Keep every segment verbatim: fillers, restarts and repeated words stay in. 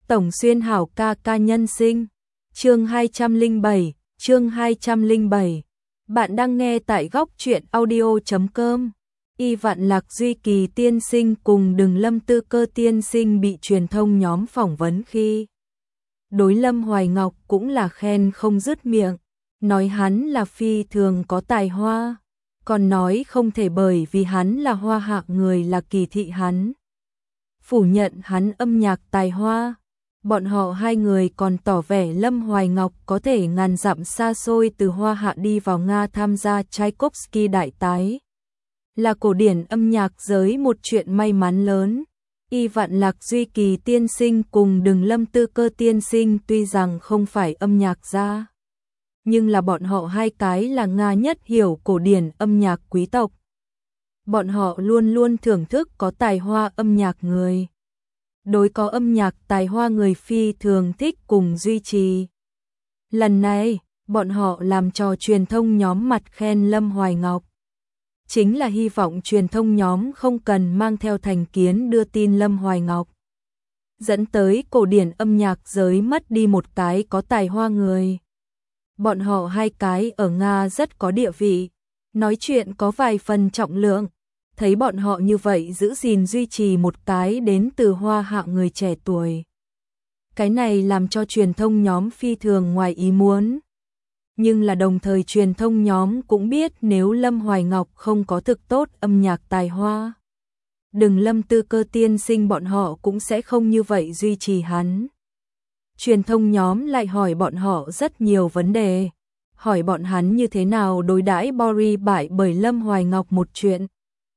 Tổng Xuyên hảo ca ca nhân sinh. Chương hai trăm lẻ bảy, chương hai trăm lẻ bảy. Bạn đang nghe tại góc truyện audio chấm com. Y Vạn Lạc Duy Kỳ tiên sinh cùng Đừng Lâm Tư Cơ tiên sinh bị truyền thông nhóm phỏng vấn khi đối Lâm Hoài Ngọc cũng là khen không dứt miệng, nói hắn là phi thường có tài hoa, còn nói không thể bởi vì hắn là hoa hạ người là kỳ thị hắn, phủ nhận hắn âm nhạc tài hoa. Bọn họ hai người còn tỏ vẻ Lâm Hoài Ngọc có thể ngàn dặm xa xôi từ Hoa Hạ đi vào Nga tham gia Tchaikovsky đại tái. Là cổ điển âm nhạc giới một chuyện may mắn lớn. Y Vạn Lạc Duy Kỳ tiên sinh cùng Đừng Lâm Tư Cơ tiên sinh tuy rằng không phải âm nhạc gia, nhưng là bọn họ hai cái là Nga nhất hiểu cổ điển âm nhạc quý tộc. Bọn họ luôn luôn thưởng thức có tài hoa âm nhạc người. Đối có âm nhạc tài hoa người phi thường thích cùng duy trì. Lần này, bọn họ làm trò truyền thông nhóm mặt khen Lâm Hoài Ngọc. Chính là hy vọng truyền thông nhóm không cần mang theo thành kiến đưa tin Lâm Hoài Ngọc. Dẫn tới cổ điển âm nhạc giới mất đi một cái có tài hoa người. Bọn họ hai cái ở Nga rất có địa vị, nói chuyện có vài phần trọng lượng. Thấy bọn họ như vậy giữ gìn duy trì một cái đến từ Hoa Hạ người trẻ tuổi. Cái này làm cho truyền thông nhóm phi thường ngoài ý muốn. Nhưng là đồng thời truyền thông nhóm cũng biết nếu Lâm Hoài Ngọc không có thực tốt âm nhạc tài hoa, Đừng Lâm Tư Cơ tiên sinh bọn họ cũng sẽ không như vậy duy trì hắn. Truyền thông nhóm lại hỏi bọn họ rất nhiều vấn đề. Hỏi bọn hắn như thế nào đối đãi Boris bại bởi Lâm Hoài Ngọc một chuyện.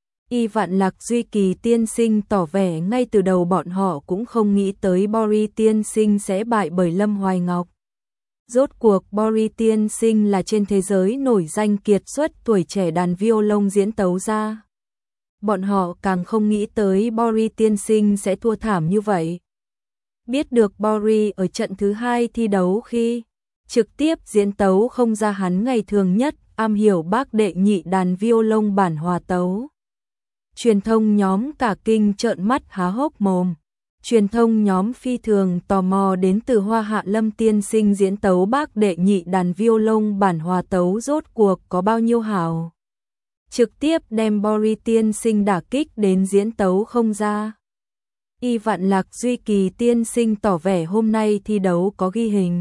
Y Vạn Lạc Duy Kỳ tiên sinh tỏ vẻ ngay từ đầu bọn họ cũng không nghĩ tới Boris tiên sinh sẽ bại bởi Lâm Hoài Ngọc. Rốt cuộc Boris tiên sinh là trên thế giới nổi danh kiệt xuất tuổi trẻ đàn violon diễn tấu ra. Bọn họ càng không nghĩ tới Boris tiên sinh sẽ thua thảm như vậy. Biết được Boris ở trận thứ hai thi đấu khi trực tiếp diễn tấu không ra hắn ngày thường nhất, am hiểu bác đệ nhị đàn violon bản hòa tấu. Truyền thông nhóm cả kinh trợn mắt há hốc mồm. Truyền thông nhóm phi thường tò mò đến từ Hoa Hạ Lâm tiên sinh diễn tấu bác đệ nhị đàn violon bản hòa tấu rốt cuộc có bao nhiêu hảo. Trực tiếp đem Boris tiên sinh đả kích đến diễn tấu không ra. Y Vạn Lạc Duy Kỳ tiên sinh tỏ vẻ hôm nay thi đấu có ghi hình.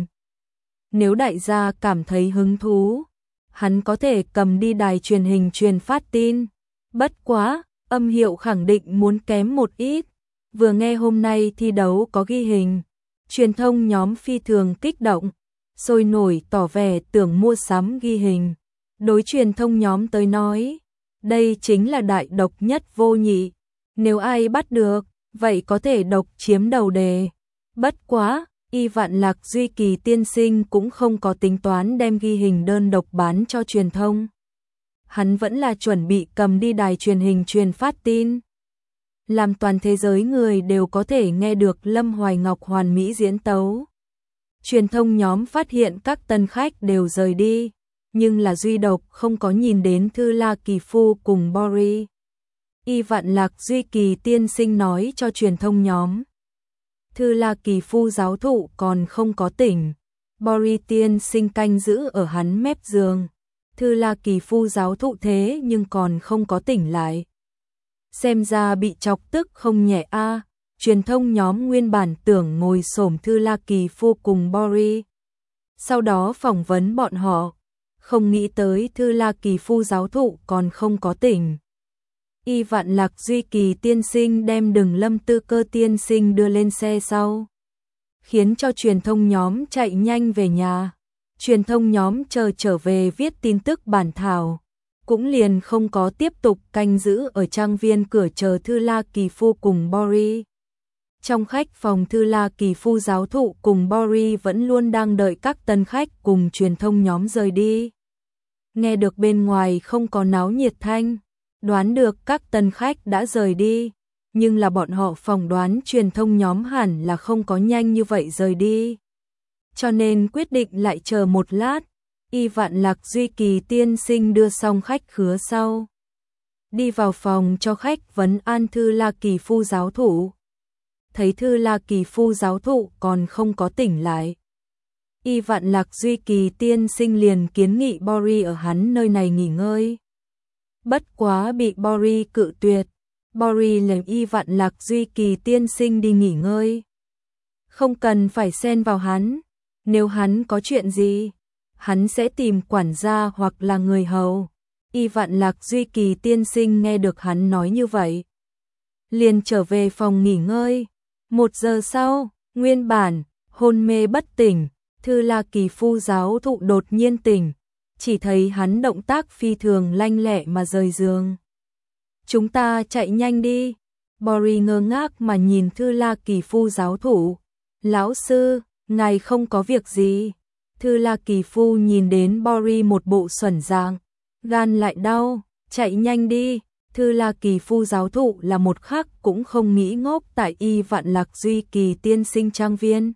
Nếu đại gia cảm thấy hứng thú, hắn có thể cầm đi đài truyền hình truyền phát tin. Bất quá, âm hiệu khẳng định muốn kém một ít. Vừa nghe hôm nay thi đấu có ghi hình, truyền thông nhóm phi thường kích động, sôi nổi tỏ vẻ tưởng mua sắm ghi hình. Đối truyền thông nhóm tới nói, đây chính là đại độc nhất vô nhị. Nếu ai bắt được, vậy có thể độc chiếm đầu đề. Bất quá, Y Vạn Lạc Duy Kỳ tiên sinh cũng không có tính toán đem ghi hình đơn độc bán cho truyền thông. Hắn vẫn là chuẩn bị cầm đi đài truyền hình truyền phát tin. Làm toàn thế giới người đều có thể nghe được Lâm Hoài Ngọc hoàn mỹ diễn tấu. Truyền thông nhóm phát hiện các tân khách đều rời đi, nhưng là duy độc không có nhìn đến Thư La Kỳ Phu cùng Boris. Y Vạn Lạc Duy Kỳ tiên sinh nói cho truyền thông nhóm. Thư La Kỳ Phu giáo thụ còn không có tỉnh. Boris tiên sinh canh giữ ở hắn mép giường. Thư La Kỳ Phu giáo thụ thế nhưng còn không có tỉnh lại. Xem ra bị chọc tức không nhẹ a. À. Truyền thông nhóm nguyên bản tưởng ngồi xổm Thư La Kỳ Phu cùng Boris. Sau đó phỏng vấn bọn họ. Không nghĩ tới Thư La Kỳ Phu giáo thụ còn không có tỉnh. Y Vạn Lạc Duy Kỳ tiên sinh đem Đừng Lâm Tư Cơ tiên sinh đưa lên xe sau. Khiến cho truyền thông nhóm chạy nhanh về nhà. Truyền thông nhóm chờ trở về viết tin tức bản thảo. Cũng liền không có tiếp tục canh giữ ở trang viên cửa chờ Thư La Kỳ Phu cùng Boris. Trong khách phòng Thư La Kỳ Phu giáo thụ cùng Boris vẫn luôn đang đợi các tân khách cùng truyền thông nhóm rời đi. Nghe được bên ngoài không có náo nhiệt thanh, đoán được các tân khách đã rời đi, nhưng là bọn họ phỏng đoán truyền thông nhóm hẳn là không có nhanh như vậy rời đi. Cho nên quyết định lại chờ một lát. Y Vạn Lạc Duy Kỳ tiên sinh đưa xong khách khứa sau. Đi vào phòng cho khách vấn an Thư La Kỳ Phu giáo thụ. thấy Thư La Kỳ Phu giáo thụ còn không có tỉnh lại. Y Vạn Lạc Duy Kỳ tiên sinh liền kiến nghị Boris ở hắn nơi này nghỉ ngơi. Bất quá bị Boris cự tuyệt. Boris làm Y Vạn Lạc Duy Kỳ tiên sinh đi nghỉ ngơi. Không cần phải xen vào hắn. Nếu hắn có chuyện gì, hắn sẽ tìm quản gia hoặc là người hầu. Y Vạn Lạc Duy Kỳ tiên sinh nghe được hắn nói như vậy, liền trở về phòng nghỉ ngơi. Một giờ sau, nguyên bản hôn mê bất tỉnh, Thư La Kỳ Phu giáo thụ đột nhiên tỉnh, chỉ thấy hắn động tác phi thường lanh lẹ mà rời giường. Chúng ta chạy nhanh đi. Boris ngơ ngác mà nhìn Thư La Kỳ Phu giáo thụ. Lão sư, ngài không có việc gì. Thư La Kỳ Phu nhìn đến Boris một bộ xuẩn dạng, gan lại đau, chạy nhanh đi. Thư La Kỳ Phu giáo thụ là một khắc cũng không nghĩ ngốc tại Y Vạn Lạc Duy Kỳ tiên sinh trang viên.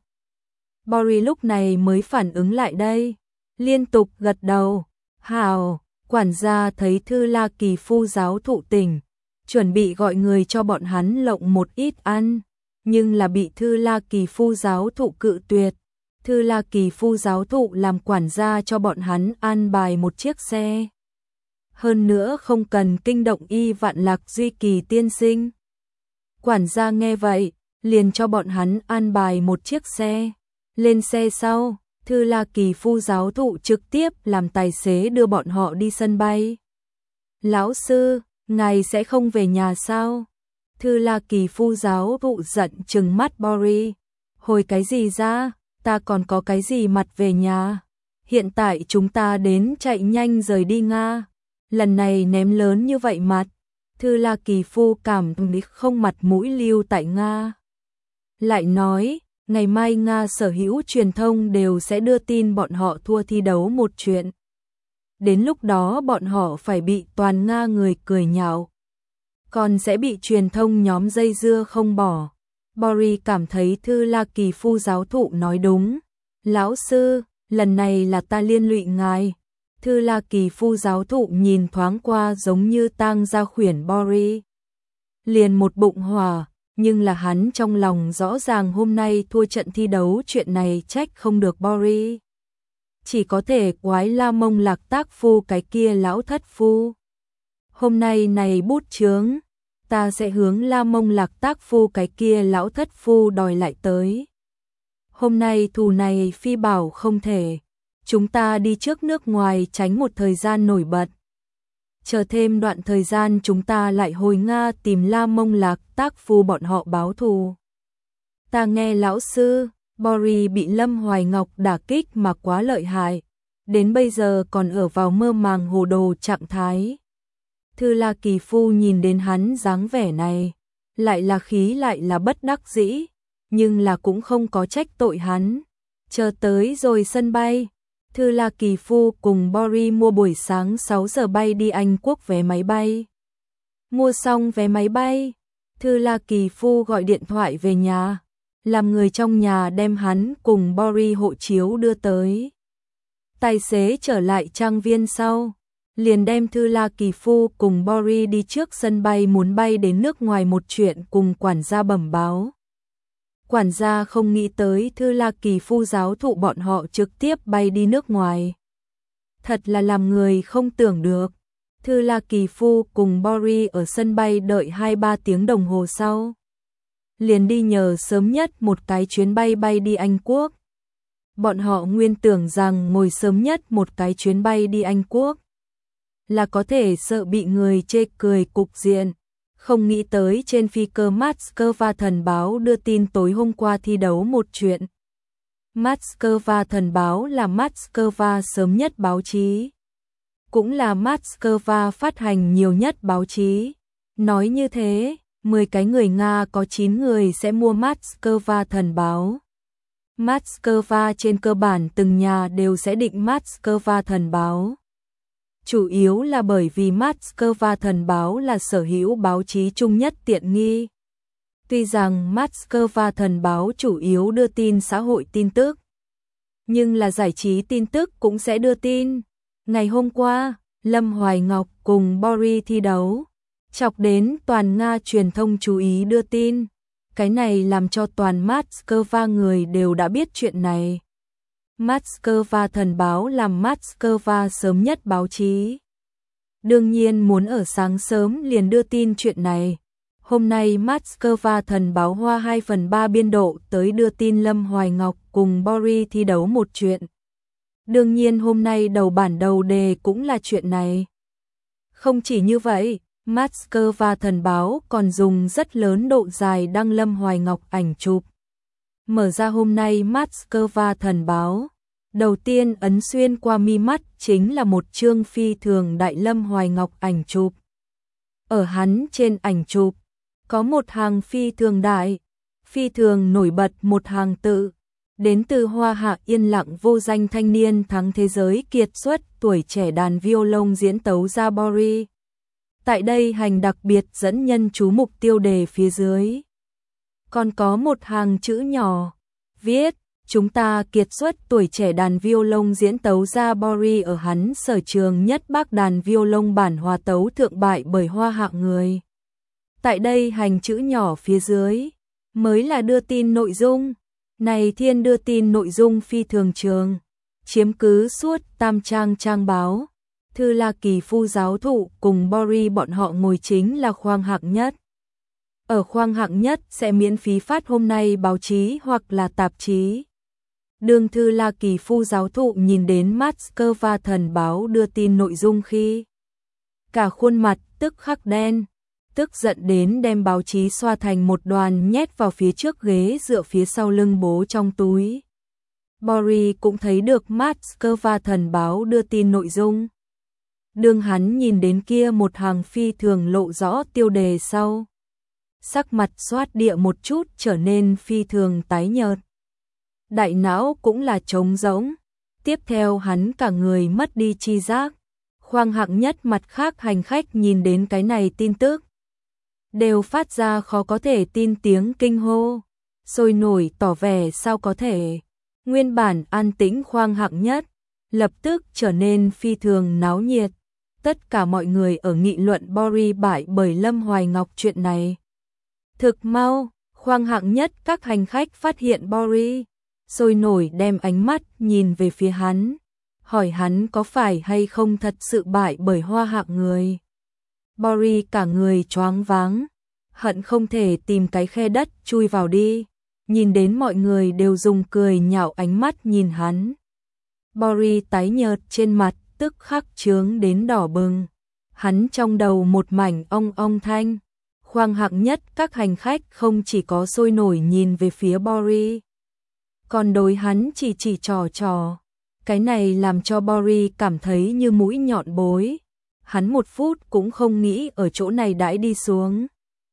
Boris lúc này mới phản ứng lại đây, liên tục gật đầu. Hào, quản gia thấy Thư La Kỳ Phu giáo thụ tỉnh, chuẩn bị gọi người cho bọn hắn lộng một ít ăn, nhưng là bị Thư La Kỳ Phu giáo thụ cự tuyệt. Thư La Kỳ Phu giáo thụ làm quản gia cho bọn hắn an bài một chiếc xe. Hơn nữa không cần kinh động Y Vạn Lạc Duy Kỳ tiên sinh. Quản gia nghe vậy, liền cho bọn hắn an bài một chiếc xe. Lên xe sau, Thư La Kỳ Phu giáo thụ trực tiếp làm tài xế đưa bọn họ đi sân bay. Lão sư, ngài sẽ không về nhà sao? Thư La Kỳ Phu giáo thụ giận trừng mắt Boris. Hồi cái gì ra, ta còn có cái gì mặt về nhà? Hiện tại chúng ta đến chạy nhanh rời đi Nga. Lần này ném lớn như vậy mặt, Thư La Kỳ Phu cảm thấy không mặt mũi lưu tại Nga. Lại nói, ngày mai Nga sở hữu truyền thông đều sẽ đưa tin bọn họ thua thi đấu một chuyện. Đến lúc đó bọn họ phải bị toàn Nga người cười nhạo, còn sẽ bị truyền thông nhóm dây dưa không bỏ. Boris cảm thấy Thư La Kỳ Phu giáo thụ nói đúng. Lão sư, lần này là ta liên lụy ngài. Thư La Kỳ Phu giáo thụ nhìn thoáng qua giống như tang gia khuyển Boris, liền một bụng hỏa, nhưng là hắn trong lòng rõ ràng hôm nay thua trận thi đấu chuyện này trách không được Boris. Chỉ có thể quái La Mông Lạc Tác Phu cái kia lão thất phu. Hôm nay này bút chướng, ta sẽ hướng La Mông Lạc Tác Phu cái kia lão thất phu đòi lại tới. Hôm nay thù này phi bảo không thể. Chúng ta đi trước nước ngoài tránh một thời gian nổi bật. Chờ thêm đoạn thời gian chúng ta lại hồi Nga tìm La Mông Lạc Tác Phu bọn họ báo thù. Ta nghe lão sư, Boris bị Lâm Hoài Ngọc đả kích mà quá lợi hại, đến bây giờ còn ở vào mơ màng hồ đồ trạng thái. Thư La Kỳ Phu nhìn đến hắn dáng vẻ này, lại là khí lại là bất đắc dĩ, nhưng là cũng không có trách tội hắn. Chờ tới rồi sân bay, Thư La Kỳ Phu cùng Boris mua buổi sáng sáu giờ bay đi Anh Quốc vé máy bay. Mua xong vé máy bay, Thư La Kỳ Phu gọi điện thoại về nhà, làm người trong nhà đem hắn cùng Boris hộ chiếu đưa tới. Tài xế trở lại trang viên sau, liền đem Thư La Kỳ Phu cùng Boris đi trước sân bay muốn bay đến nước ngoài một chuyện cùng quản gia bẩm báo. Quản gia không nghĩ tới Thư La Kỳ Phu giáo thụ bọn họ trực tiếp bay đi nước ngoài. Thật là làm người không tưởng được. Thư La Kỳ Phu cùng Boris ở sân bay đợi hai ba tiếng đồng hồ sau, liền đi nhờ sớm nhất một cái chuyến bay bay đi Anh Quốc. Bọn họ nguyên tưởng rằng ngồi sớm nhất một cái chuyến bay đi Anh Quốc là có thể sợ bị người chê cười cục diện. Không nghĩ tới trên phi cơ Moscow Thần báo đưa tin tối hôm qua thi đấu một chuyện. Moscow Thần báo là Moscow sớm nhất báo chí, cũng là Moscow phát hành nhiều nhất báo chí. Nói như thế, mười cái người Nga có chín người sẽ mua Moscow Thần báo. Moscow trên cơ bản từng nhà đều sẽ định Moscow Thần báo. Chủ yếu là bởi vì Moscow Thần báo là sở hữu báo chí chung nhất tiện nghi. Tuy rằng Moscow Thần báo chủ yếu đưa tin xã hội tin tức, nhưng là giải trí tin tức cũng sẽ đưa tin. Ngày hôm qua, Lâm Hoài Ngọc cùng Boris thi đấu, chọc đến toàn Nga truyền thông chú ý đưa tin. Cái này làm cho toàn Moscow người đều đã biết chuyện này. Moscow Thần báo làm Moscow sớm nhất báo chí. Đương nhiên muốn ở sáng sớm liền đưa tin chuyện này. Hôm nay Moscow Thần báo hoa hai phần ba biên độ tới đưa tin Lâm Hoài Ngọc cùng Boris thi đấu một chuyện. Đương nhiên hôm nay đầu bản đầu đề cũng là chuyện này. Không chỉ như vậy, Moscow Thần báo còn dùng rất lớn độ dài đăng Lâm Hoài Ngọc ảnh chụp. Mở ra hôm nay Moscow Thần báo, đầu tiên ấn xuyên qua mi mắt chính là một chương phi thường đại Lâm Hoài Ngọc ảnh chụp. Ở hắn trên ảnh chụp, có một hàng phi thường đại, phi thường nổi bật một hàng tự, đến từ Hoa Hạ yên lặng vô danh thanh niên thắng thế giới kiệt xuất tuổi trẻ đàn violon diễn tấu ra Boris. Tại đây hành đặc biệt dẫn nhân chú mục tiêu đề phía dưới. Còn có một hàng chữ nhỏ, viết, chúng ta kiệt xuất tuổi trẻ đàn violon diễn tấu ra Boris ở hắn sở trường nhất Bắc đàn violon bản hòa tấu thượng bại bởi Hoa Hạ người. Tại đây hành chữ nhỏ phía dưới, mới là đưa tin nội dung. Này thiên đưa tin nội dung phi thường trường, chiếm cứ suốt tam trang trang báo. Thư La Kỳ Phu giáo thụ cùng Boris bọn họ ngồi chính là khoang hạng nhất. Ở khoang hạng nhất sẽ miễn phí phát hôm nay báo chí hoặc là tạp chí. Đương Thư La Kỳ Phu giáo thụ nhìn đến Moscow Thần báo đưa tin nội dung khi cả khuôn mặt tức khắc đen, tức giận đến đem báo chí xoa thành một đoàn nhét vào phía trước ghế dựa phía sau lưng bố trong túi. Boris cũng thấy được Moscow Thần báo đưa tin nội dung. Đương hắn nhìn đến kia một hàng phi thường lộ rõ tiêu đề sau, sắc mặt xoát địa một chút trở nên phi thường tái nhợt. Đại não cũng là trống rỗng, tiếp theo hắn cả người mất đi chi giác. Khoang hạng nhất mặt khác hành khách nhìn đến cái này tin tức, đều phát ra khó có thể tin tiếng kinh hô, sôi nổi tỏ vẻ sao có thể. Nguyên bản an tĩnh khoang hạng nhất, lập tức trở nên phi thường náo nhiệt. Tất cả mọi người ở nghị luận Boris bại bởi Lâm Hoài Ngọc chuyện này. Thực mau, khoang hạng nhất các hành khách phát hiện Boris, sôi nổi đem ánh mắt nhìn về phía hắn, hỏi hắn có phải hay không thật sự bại bởi Hoa Hạ người. Boris cả người choáng váng, hận không thể tìm cái khe đất chui vào đi, nhìn đến mọi người đều dùng cười nhạo ánh mắt nhìn hắn. Boris tái nhợt trên mặt tức khắc chướng đến đỏ bừng, hắn trong đầu một mảnh ong ong thanh. Khoang hạng nhất các hành khách không chỉ có sôi nổi nhìn về phía Boris, còn đối hắn chỉ chỉ trò trò. Cái này làm cho Boris cảm thấy như mũi nhọn bối. Hắn một phút cũng không nghĩ ở chỗ này đãi đi xuống.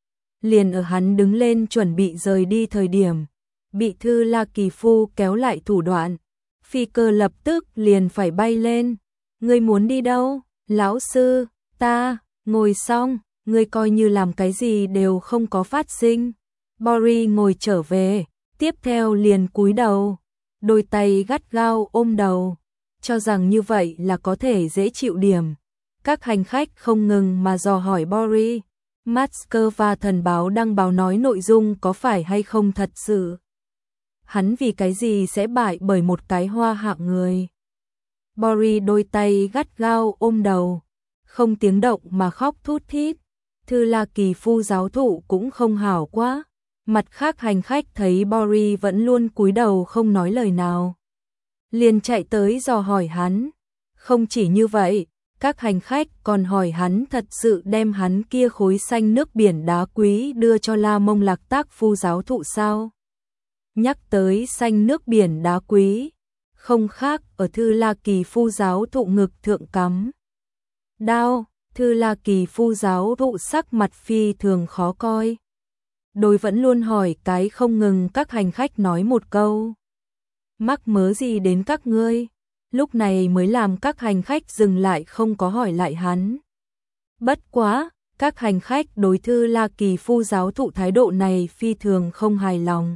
Liền ở hắn đứng lên chuẩn bị rời đi thời điểm, bị Thư La Kỳ Phu kéo lại thủ đoạn. Phi cơ lập tức liền phải bay lên. Ngươi muốn đi đâu? Lão sư, ta, ngồi xong, ngươi coi như làm cái gì đều không có phát sinh. Boris ngồi trở về, tiếp theo liền cúi đầu, đôi tay gắt gao ôm đầu, cho rằng như vậy là có thể dễ chịu điểm. Các hành khách không ngừng mà dò hỏi Boris, Moscow Thần báo đăng báo nói nội dung có phải hay không thật sự. Hắn vì cái gì sẽ bại bởi một cái Hoa Hạ người. Boris đôi tay gắt gao ôm đầu, không tiếng động mà khóc thút thít. Thư La Kỳ Phu giáo thụ cũng không hảo quá. Mặt khác hành khách thấy Boris vẫn luôn cúi đầu không nói lời nào, liền chạy tới dò hỏi hắn. Không chỉ như vậy, các hành khách còn hỏi hắn thật sự đem hắn kia khối xanh nước biển đá quý đưa cho La Mông Lạc Tác Phu giáo thụ sao? Nhắc tới xanh nước biển đá quý, không khác ở Thư La Kỳ Phu giáo thụ ngực thượng cắm đao. Thư La Kỳ Phu giáo thụ sắc mặt phi thường khó coi. Đôi vẫn luôn hỏi cái không ngừng, các hành khách nói một câu. Mắc mớ gì đến các ngươi? Lúc này mới làm các hành khách dừng lại không có hỏi lại hắn. Bất quá, các hành khách đối Thư La Kỳ Phu giáo thụ thái độ này phi thường không hài lòng.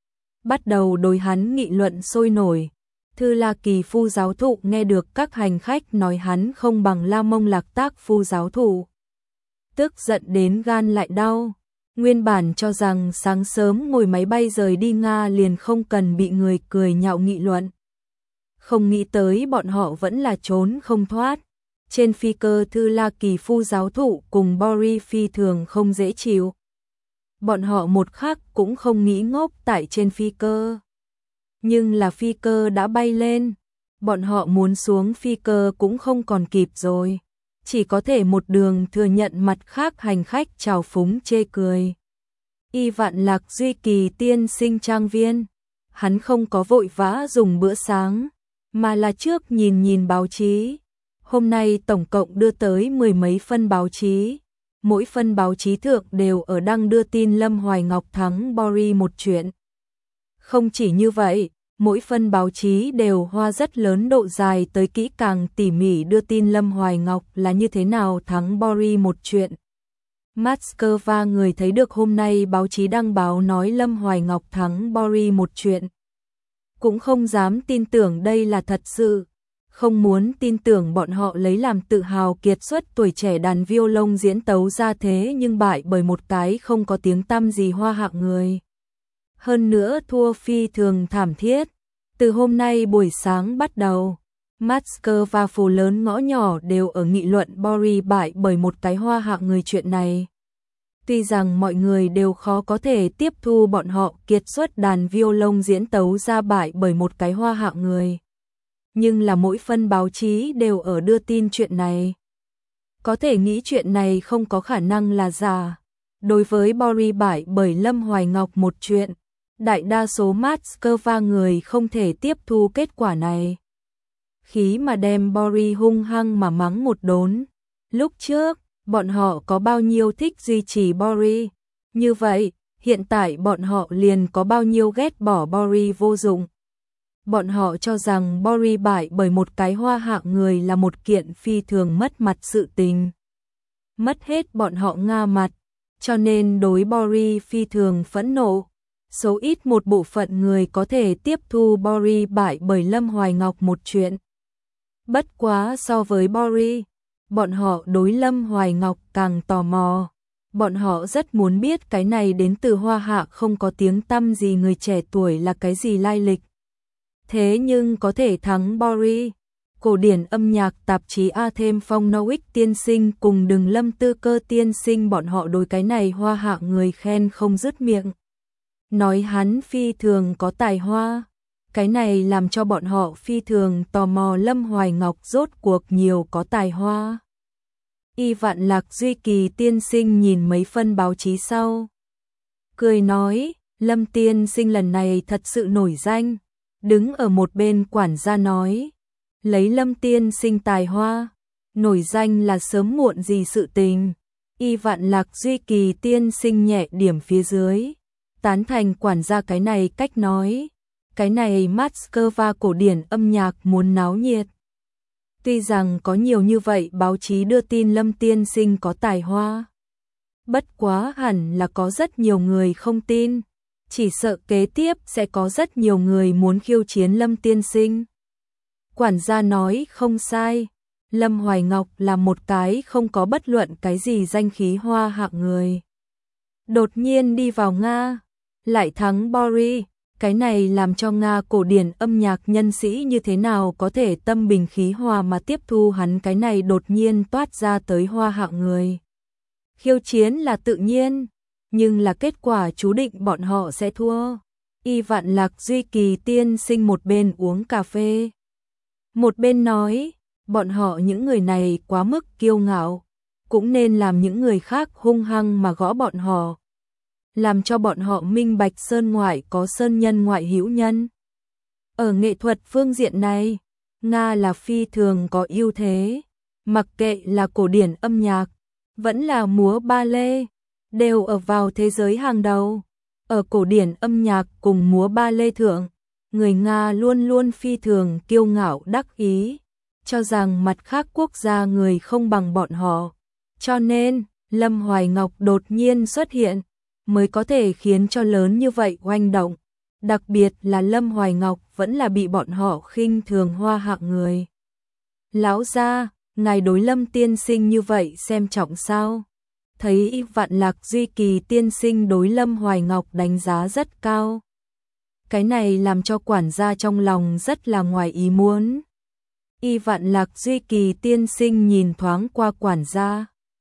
Bắt đầu đối hắn nghị luận sôi nổi. Thư La Kỳ Phu giáo thụ nghe được các hành khách nói hắn không bằng La Mông Lạc Tác Phu giáo thụ, tức giận đến gan lại đau. Nguyên bản cho rằng sáng sớm ngồi máy bay rời đi Nga liền không cần bị người cười nhạo nghị luận. Không nghĩ tới bọn họ vẫn là trốn không thoát. Trên phi cơ Thư La Kỳ Phu giáo thụ cùng Boris phi thường không dễ chịu. Bọn họ một khắc cũng không nghĩ ngốc tại trên phi cơ. Nhưng là phi cơ đã bay lên, bọn họ muốn xuống phi cơ cũng không còn kịp rồi. Chỉ có thể một đường thừa nhận mặt khác hành khách trào phúng chê cười. Y Vạn Lạc Duy Kỳ tiên sinh trang viên, hắn không có vội vã dùng bữa sáng, mà là trước nhìn nhìn báo chí. Hôm nay tổng cộng đưa tới mười mấy phân báo chí, mỗi phân báo chí thượng đều ở đăng đưa tin Lâm Hoài Ngọc thắng Boris một chuyện. Không chỉ như vậy, mỗi phân báo chí đều hoa rất lớn độ dài tới kỹ càng tỉ mỉ đưa tin Lâm Hoài Ngọc là như thế nào thắng Boris một chuyện. Moscow người thấy được hôm nay báo chí đăng báo nói Lâm Hoài Ngọc thắng Boris một chuyện. Cũng không dám tin tưởng đây là thật sự, không muốn tin tưởng bọn họ lấy làm tự hào kiệt xuất tuổi trẻ đàn violon diễn tấu ra thế nhưng bại bởi một cái không có tiếng tăm gì hoa hạng người. Hơn nữa thua phi thường thảm thiết. Từ hôm nay buổi sáng bắt đầu, Moscow phố lớn ngõ nhỏ đều ở nghị luận Boris bại bởi một cái hoa hạng người chuyện này. Tuy rằng mọi người đều khó có thể tiếp thu bọn họ kiệt xuất đàn violon diễn tấu ra bại bởi một cái hoa hạng người. Nhưng là mỗi phân báo chí đều ở đưa tin chuyện này. Có thể nghĩ chuyện này không có khả năng là giả. Đối với Boris bại bởi Lâm Hoài Ngọc một chuyện, đại đa số Moscow người không thể tiếp thu kết quả này. Khí mà đem Boris hung hăng mà mắng một đốn. Lúc trước, bọn họ có bao nhiêu thích duy trì Boris. Như vậy, hiện tại bọn họ liền có bao nhiêu ghét bỏ Boris vô dụng. Bọn họ cho rằng Boris bại bởi một cái hoa hạng người là một kiện phi thường mất mặt sự tình. Mất hết bọn họ Nga mặt, cho nên đối Boris phi thường phẫn nộ. Số ít một bộ phận người có thể tiếp thu Boris bại bởi Lâm Hoài Ngọc một chuyện. Bất quá so với Boris, bọn họ đối Lâm Hoài Ngọc càng tò mò. Bọn họ rất muốn biết cái này đến từ hoa hạ không có tiếng tăm gì người trẻ tuổi là cái gì lai lịch. Thế nhưng có thể thắng Boris. Cổ điển âm nhạc tạp chí A thêm Phong Nowick tiên sinh cùng Đừng Lâm Tư Cơ tiên sinh bọn họ đối cái này hoa hạ người khen không dứt miệng. Nói hắn phi thường có tài hoa. Cái này làm cho bọn họ phi thường tò mò Lâm Hoài Ngọc rốt cuộc nhiều có tài hoa. Y Vạn Lạc Duy Kỳ tiên sinh nhìn mấy phân báo chí sau, cười nói, Lâm tiên sinh lần này thật sự nổi danh. Đứng ở một bên quản gia nói, lấy Lâm tiên sinh tài hoa, nổi danh là sớm muộn gì sự tình. Y Vạn Lạc Duy Kỳ tiên sinh nhẹ điểm phía dưới, tán thành quản gia cái này cách nói. Cái này Moscow cổ điển âm nhạc muốn náo nhiệt. Tuy rằng có nhiều như vậy báo chí đưa tin Lâm tiên sinh có tài hoa, bất quá hẳn là có rất nhiều người không tin. Chỉ sợ kế tiếp sẽ có rất nhiều người muốn khiêu chiến Lâm tiên sinh. Quản gia nói không sai, Lâm Hoài Ngọc là một cái không có bất luận cái gì danh khí hoa hạng người. Đột nhiên đi vào Nga, lại thắng Boris, cái này làm cho Nga cổ điển âm nhạc nhân sĩ như thế nào có thể tâm bình khí hòa mà tiếp thu hắn cái này đột nhiên toát ra tới hoa hạng người. Khiêu chiến là tự nhiên, nhưng là kết quả chú định bọn họ sẽ thua. Y Vạn Lạc Duy Kỳ tiên sinh một bên uống cà phê, một bên nói, bọn họ những người này quá mức kiêu ngạo, cũng nên làm những người khác hung hăng mà gõ bọn họ, làm cho bọn họ minh bạch sơn ngoại có sơn nhân ngoại hữu nhân. Ở nghệ thuật phương diện này, Nga là phi thường có ưu thế, mặc kệ là cổ điển âm nhạc, vẫn là múa ba lê, đều ở vào thế giới hàng đầu. Ở cổ điển âm nhạc cùng múa ba lê thượng, người Nga luôn luôn phi thường kiêu ngạo đắc ý, cho rằng mặt khác quốc gia người không bằng bọn họ. Cho nên, Lâm Hoài Ngọc đột nhiên xuất hiện, mới có thể khiến cho lớn như vậy oanh động. Đặc biệt là Lâm Hoài Ngọc vẫn là bị bọn họ khinh thường hoa hạng người. Lão gia, ngài đối Lâm tiên sinh như vậy xem trọng sao? thấy Y Vạn Lạc Duy Kỳ tiên sinh đối Lâm Hoài Ngọc đánh giá rất cao. Cái này làm cho quản gia trong lòng rất là ngoài ý muốn. Y Vạn Lạc Duy Kỳ tiên sinh nhìn thoáng qua quản gia,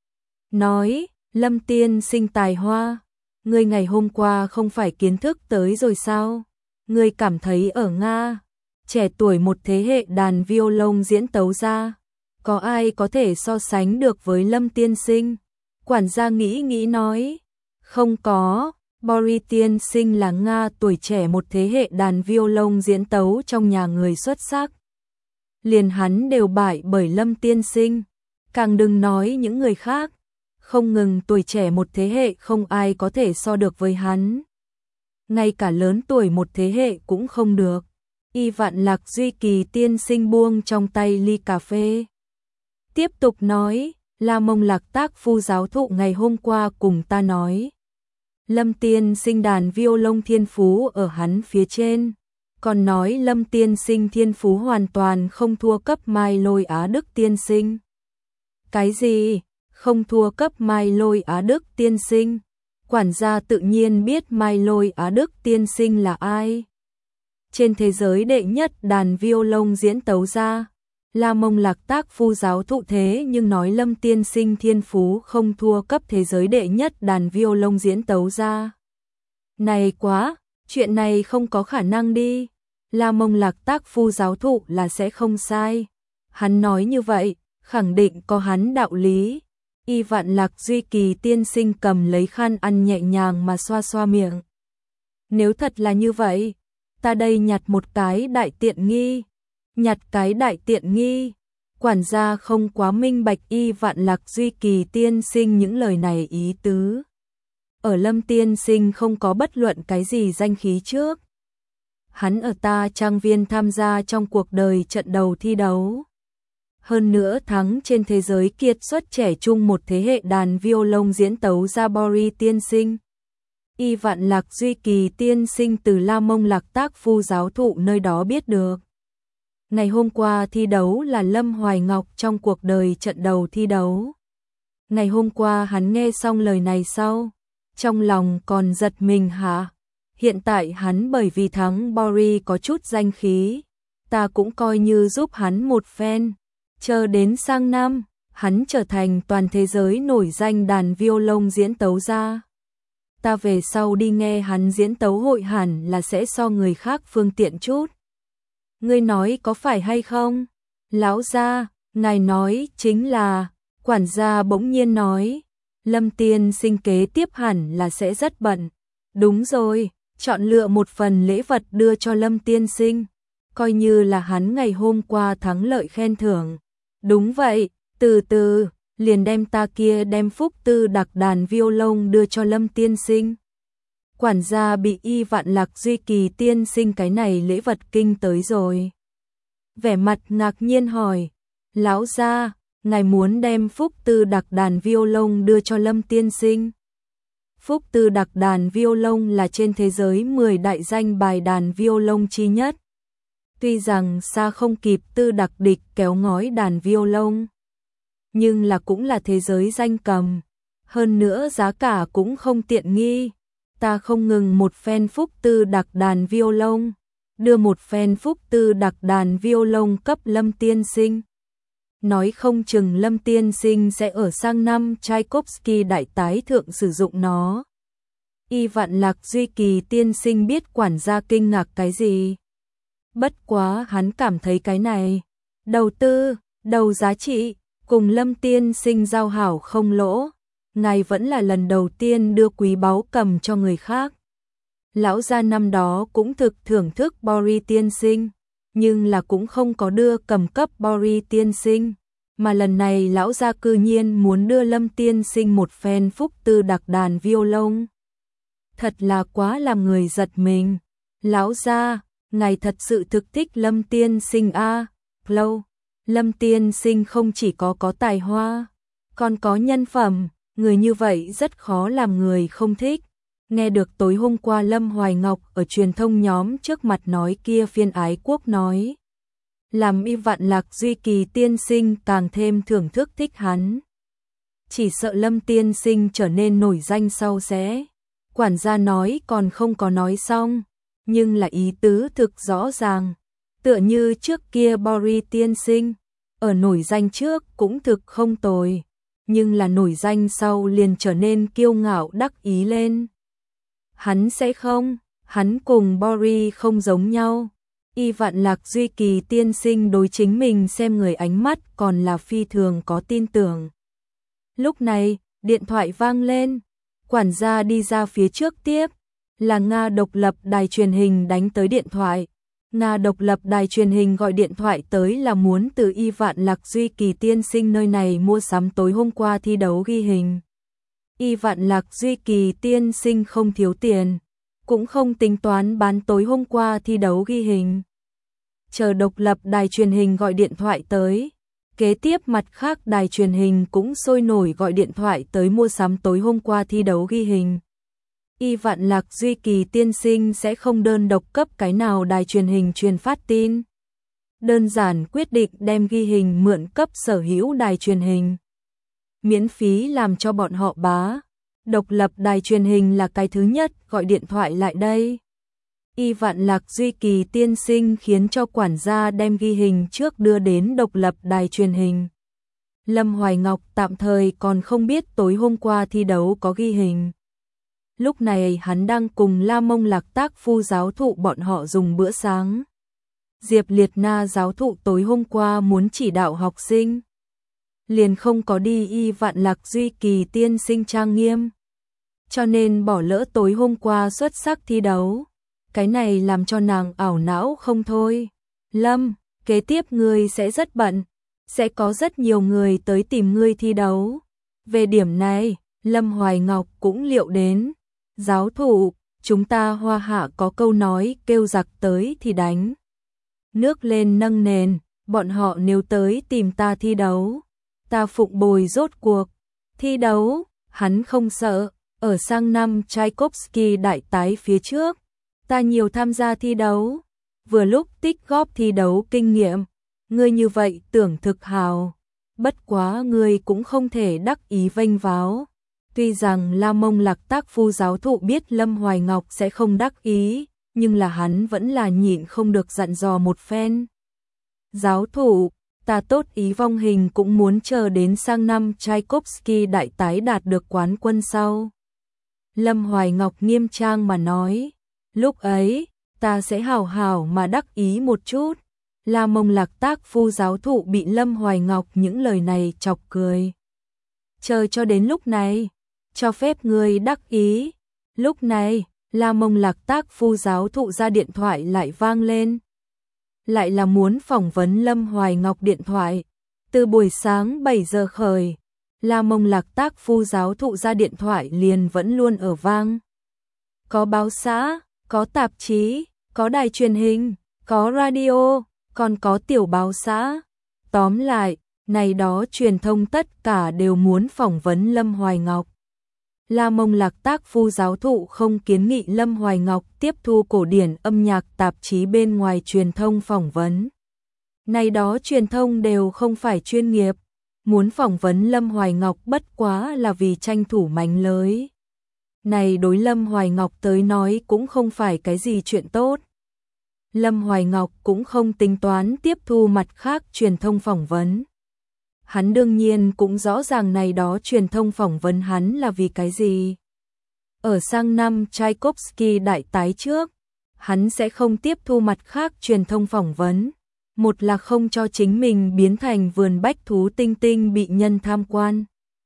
nói, Lâm tiên sinh tài hoa, ngươi ngày hôm qua không phải kiến thức tới rồi sao? Ngươi cảm thấy ở Nga, trẻ tuổi một thế hệ đàn violon diễn tấu ra, có ai có thể so sánh được với Lâm tiên sinh? Quản gia nghĩ nghĩ nói, không có, Boris tiên sinh là Nga tuổi trẻ một thế hệ đàn violon diễn tấu trong nhà người xuất sắc. Liền hắn đều bại bởi Lâm tiên sinh, càng đừng nói những người khác, không ngừng tuổi trẻ một thế hệ không ai có thể so được với hắn. Ngay cả lớn tuổi một thế hệ cũng không được. Y Vạn Lạc Duy Kỳ tiên sinh buông trong tay ly cà phê. Tiếp tục nói, La Mông Lạc Tác Phu giáo thụ ngày hôm qua cùng ta nói. Lâm tiên sinh đàn violon thiên phú ở hắn phía trên. Còn nói Lâm tiên sinh thiên phú hoàn toàn không thua cấp Mai Lôi Á Đức tiên sinh. Cái gì? Không thua cấp Mai Lôi Á Đức tiên sinh? Quản gia tự nhiên biết Mai Lôi Á Đức tiên sinh là ai. Trên thế giới đệ nhất đàn violon diễn tấu ra, La Mông Lạc Tác Phu giáo thụ thế nhưng nói Lâm tiên sinh thiên phú không thua cấp thế giới đệ nhất đàn violon diễn tấu ra. Này quá, chuyện này không có khả năng đi. La Mông Lạc Tác Phu giáo thụ là sẽ không sai. Hắn nói như vậy, khẳng định có hắn đạo lý. Y Vạn Lạc Duy Kỳ tiên sinh cầm lấy khăn ăn nhẹ nhàng mà xoa xoa miệng. Nếu thật là như vậy, ta đây nhặt một cái đại tiện nghi. Nhặt cái đại tiện nghi. Quản gia không quá minh bạch Y Vạn Lạc Duy Kỳ tiên sinh những lời này ý tứ. Ở Lâm tiên sinh không có bất luận cái gì danh khí trước. Hắn ở ta trang viên tham gia trong cuộc đời trận đầu thi đấu. Hơn nữa thắng trên thế giới kiệt xuất trẻ trung một thế hệ đàn violon diễn tấu ra Boris tiên sinh. Y Vạn Lạc Duy Kỳ tiên sinh từ La Mông Lạc Tác Phu giáo thụ nơi đó biết được. Ngày hôm qua thi đấu là Lâm Hoài Ngọc trong cuộc đời trận đầu thi đấu. Ngày hôm qua hắn nghe xong lời này sau, trong lòng còn giật mình hả? Hiện tại hắn bởi vì thắng Boris có chút danh khí, ta cũng coi như giúp hắn một phen. Chờ đến sang năm, hắn trở thành toàn thế giới nổi danh đàn violon diễn tấu ra. Ta về sau đi nghe hắn diễn tấu hội hẳn là sẽ so người khác phương tiện chút. Ngươi nói có phải hay không? Lão gia, ngài nói chính là, quản gia bỗng nhiên nói, Lâm tiên sinh kế tiếp hẳn là sẽ rất bận. Đúng rồi, chọn lựa một phần lễ vật đưa cho Lâm tiên sinh, coi như là hắn ngày hôm qua thắng lợi khen thưởng. Đúng vậy, từ từ, liền đem ta kia đem phúc tư đặc đàn violon đưa cho Lâm tiên sinh. Quản gia bị Y Vạn Lạc Duy Kỳ tiên sinh cái này lễ vật kinh tới rồi. Vẻ mặt ngạc nhiên hỏi, lão gia, ngài muốn đem phúc tư đặc đàn violon đưa cho Lâm tiên sinh. Phúc tư đặc đàn violon là trên thế giới mười đại danh bài đàn violon chi nhất. Tuy rằng xa không kịp tư đặc địch kéo ngói đàn violon, nhưng là cũng là thế giới danh cầm. Hơn nữa giá cả cũng không tiện nghi. Ta không ngừng một phen phúc tư đặc đàn violon, đưa một phen phúc tư đặc đàn violon cấp Lâm tiên sinh. Nói không chừng Lâm tiên sinh sẽ ở sang năm Tchaikovsky đại tái thượng sử dụng nó. Y Vạn Lạc Duy Kỳ tiên sinh biết quản gia kinh ngạc cái gì. Bất quá hắn cảm thấy cái này, đầu tư, đầu giá trị, cùng Lâm tiên sinh giao hảo không lỗ. Ngài vẫn là lần đầu tiên đưa quý báu cầm cho người khác. Lão gia năm đó cũng thực thưởng thức Boris tiên sinh, nhưng là cũng không có đưa cầm cấp Boris tiên sinh, mà lần này lão gia cư nhiên muốn đưa Lâm tiên sinh một phen phúc tư đặc đàn violon. Thật là quá làm người giật mình. Lão gia, ngài thật sự thực thích Lâm tiên sinh a? À, Plow, Lâm tiên sinh không chỉ có có tài hoa, còn có nhân phẩm. Người như vậy rất khó làm người không thích. Nghe được tối hôm qua Lâm Hoài Ngọc ở truyền thông nhóm trước mặt nói kia phiên ái quốc nói, làm Y Vạn Lạc Duy Kỳ tiên sinh càng thêm thưởng thức thích hắn. chỉ sợ Lâm tiên sinh trở nên nổi danh sau sẽ. Quản gia nói còn không có nói xong, nhưng là ý tứ thực rõ ràng, tựa như trước kia Boris tiên sinh, ở nổi danh trước cũng thực không tồi, nhưng là nổi danh sau liền trở nên kiêu ngạo đắc ý lên. Hắn sẽ không, hắn cùng Boris không giống nhau. Y Vạn Lạc Duy Kỳ tiên sinh đối chính mình xem người ánh mắt còn là phi thường có tin tưởng. Lúc này, điện thoại vang lên, quản gia đi ra phía trước tiếp, là Nga độc lập đài truyền hình đánh tới điện thoại. Nga độc lập đài truyền hình gọi điện thoại tới là muốn từ Y Vạn Lạc Duy Kỳ tiên sinh nơi này mua sắm tối hôm qua thi đấu ghi hình. Y Vạn Lạc Duy Kỳ tiên sinh không thiếu tiền, cũng không tính toán bán tối hôm qua thi đấu ghi hình. Chờ độc lập đài truyền hình gọi điện thoại tới, kế tiếp mặt khác đài truyền hình cũng sôi nổi gọi điện thoại tới mua sắm tối hôm qua thi đấu ghi hình. Y Vạn Lạc Duy Kỳ tiên sinh sẽ không đơn độc cấp cái nào đài truyền hình truyền phát tin. Đơn giản quyết định đem ghi hình mượn cấp sở hữu đài truyền hình. Miễn phí làm cho bọn họ bá. Độc lập đài truyền hình là cái thứ nhất gọi điện thoại lại đây. Y Vạn Lạc Duy Kỳ tiên sinh khiến cho quản gia đem ghi hình trước đưa đến độc lập đài truyền hình. Lâm Hoài Ngọc tạm thời còn không biết tối hôm qua thi đấu có ghi hình. Lúc này hắn đang cùng La Mông Lạc Tác Phu giáo thụ bọn họ dùng bữa sáng. Diệp Liệt Na giáo thụ tối hôm qua muốn chỉ đạo học sinh, liền không có đi. Y Vạn Lạc Duy Kỳ tiên sinh trang nghiêm, cho nên bỏ lỡ tối hôm qua xuất sắc thi đấu. Cái này làm cho nàng ảo não không thôi. Lâm, kế tiếp ngươi sẽ rất bận, sẽ có rất nhiều người tới tìm ngươi thi đấu. Về điểm này, Lâm Hoài Ngọc cũng liệu đến. Giáo thụ, chúng ta Hoa Hạ có câu nói kêu giặc tới thì đánh nước lên nâng nền, bọn họ nếu tới tìm ta thi đấu, ta phụng bồi. Rốt cuộc thi đấu, hắn không sợ. Ở sang năm Tchaikovsky đại tái phía trước, ta nhiều tham gia thi đấu, vừa lúc tích góp thi đấu kinh nghiệm. Ngươi như vậy tưởng thực hào, bất quá ngươi cũng không thể đắc ý vênh váo. Tuy rằng La Mông Lạc Tác Phu giáo thụ biết Lâm Hoài Ngọc sẽ không đắc ý, nhưng là hắn vẫn là nhịn không được dặn dò một phen. Giáo thụ, ta tốt ý vong hình cũng muốn chờ đến sang năm Tchaikovsky đại tái đạt được quán quân sau. Lâm Hoài Ngọc nghiêm trang mà nói, lúc ấy, ta sẽ hào hào mà đắc ý một chút. La Mông Lạc Tác Phu giáo thụ bị Lâm Hoài Ngọc những lời này chọc cười. Chờ cho đến lúc này, cho phép ngươi đắc ý. Lúc này, La Mông Lạc Tác Phu giáo thụ ra điện thoại lại vang lên. Lại là muốn phỏng vấn Lâm Hoài Ngọc điện thoại. Từ buổi sáng bảy giờ khởi, La Mông Lạc Tác Phu giáo thụ ra điện thoại liền vẫn luôn ở vang. Có báo xã, có tạp chí, có đài truyền hình, có radio, còn có tiểu báo xã. Tóm lại, này đó truyền thông tất cả đều muốn phỏng vấn Lâm Hoài Ngọc. La Mông Lạc Tác Phu giáo thụ không kiến nghị Lâm Hoài Ngọc tiếp thu cổ điển âm nhạc tạp chí bên ngoài truyền thông phỏng vấn. Này đó truyền thông đều không phải chuyên nghiệp, muốn phỏng vấn Lâm Hoài Ngọc bất quá là vì tranh thủ mánh lới. Này đối Lâm Hoài Ngọc tới nói cũng không phải cái gì chuyện tốt. Lâm Hoài Ngọc cũng không tính toán tiếp thu mặt khác truyền thông phỏng vấn. Hắn đương nhiên cũng rõ ràng này đó truyền thông phỏng vấn hắn là vì cái gì. Ở sang năm Tchaikovsky đại tái trước, hắn sẽ không tiếp thu mặt khác truyền thông phỏng vấn. Một là không cho chính mình biến thành vườn bách thú tinh tinh bị nhân tham quan.